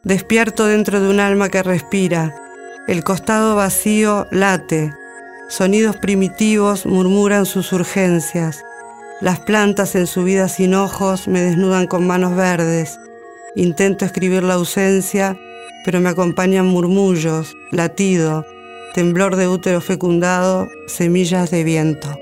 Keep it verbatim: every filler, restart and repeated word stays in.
Despierto dentro de un alma que respira. El costado vacío late. Sonidos primitivos murmuran sus urgencias. Las plantas en su vida sin ojos me desnudan con manos verdes. Intento escribir la ausencia, pero me acompañan murmullos, latido, temblor de útero fecundado, semillas de viento.